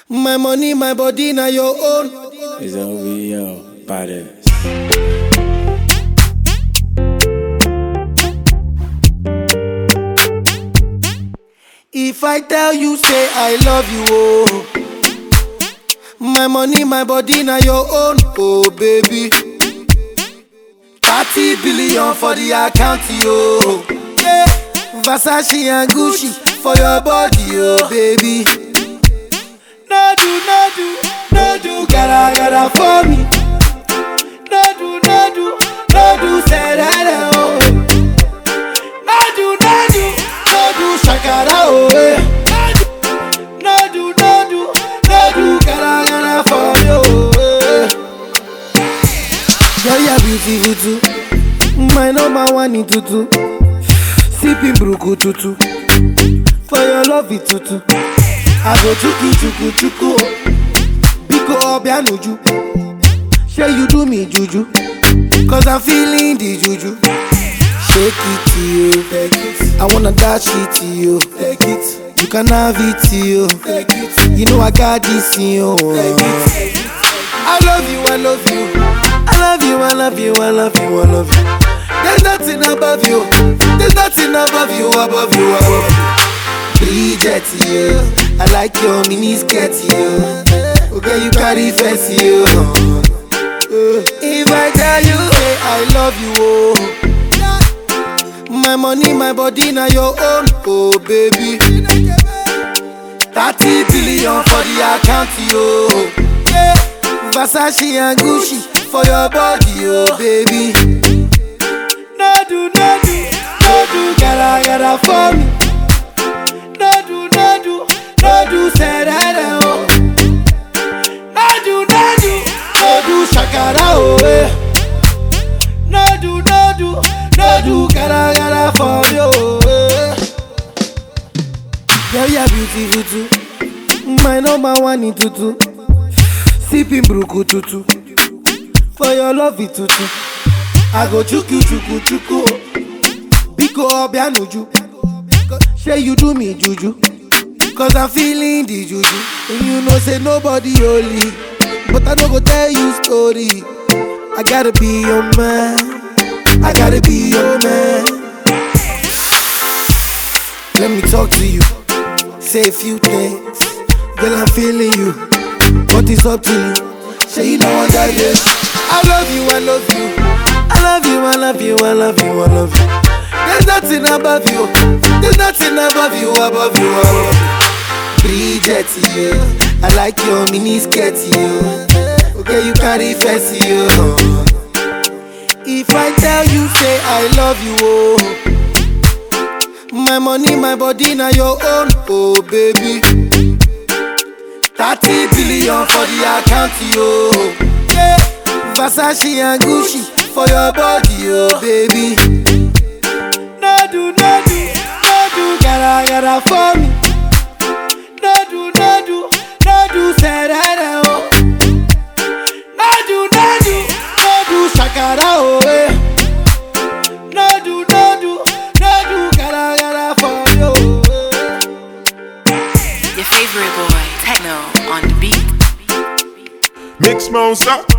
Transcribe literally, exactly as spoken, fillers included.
My money, my body, now your own. It's O V O, badass. If I tell you, say I love you, oh. My money, my body, now your own, oh baby. thirty billion for the account, yo. Yeah, Versace and Gucci for your body, oh baby. No do, no do, no do, gotta, gotta for me. No do, no do, no do, say that, oh. No do, no do, no do, shakara, oh. No do, no do, no do, gotta, gotta for you. Girl, you're beautiful too. My number one in tutu. Sipping bruku tutu. For your love it tutu. I go chuku chuku chuku. Biko obianuju. Say you do me juju. Cause I'm feeling the juju. Shake it to you. Take it. I wanna dash it to you. Take it. You can have it to you. Take it. You know I got this in you. Take it. I love you, I love you. I love you, I love you, I love you, I love you. There's nothing above you. There's nothing above you, above you, above you. Bridget, you. I like your mini skirt, you. Okay, you carry fancy, you. If I tell you, hey, I love you, oh. My money, my body, now your own, oh baby. thirty billion for the account, yo. Yeah, Versace and Gucci for your body, oh baby. No do, no do, no do, gotta, gotta for me. No do, no do, no do, say that, oh. No do, no do, no do, shakara, oh. Eh. No do, no do, no do, gotta, gotta for you. Eh. Girl, you're beautiful too. My number one in tutu. Sipping bruku tutu. For your love it tutu. I go chuku chuku chuku. Biko obianuju. Say you do me juju. Cause I'm feeling the juju. And you know say nobody holy. But I don't go tell you story. I gotta be your man. I gotta be your man. Let me talk to you. Say a few things. Girl, I'm feeling you. But it's up to you. Say you know I got this. I love you, I love you. I love you, I love you, I love you, I love you. There's nothing above you. There's nothing above you, above you, above you. Bridget, you. I like your mini skirt, you. Okay, you carry fancy, you. If I tell you, say I love you, oh. My money, my body, now your own, oh baby. thirty billion for the account, yo. Yeah, Versace and Gucci for your body, oh baby. No do, no do, no do, gotta, gotta for me. No do, no do, no do, say that, oh. No do, no do, no do, shakara, oh. Eh. No do, no do, no do, gotta, gotta for you. Your favorite boy, Techno on the beat. Mix Monster.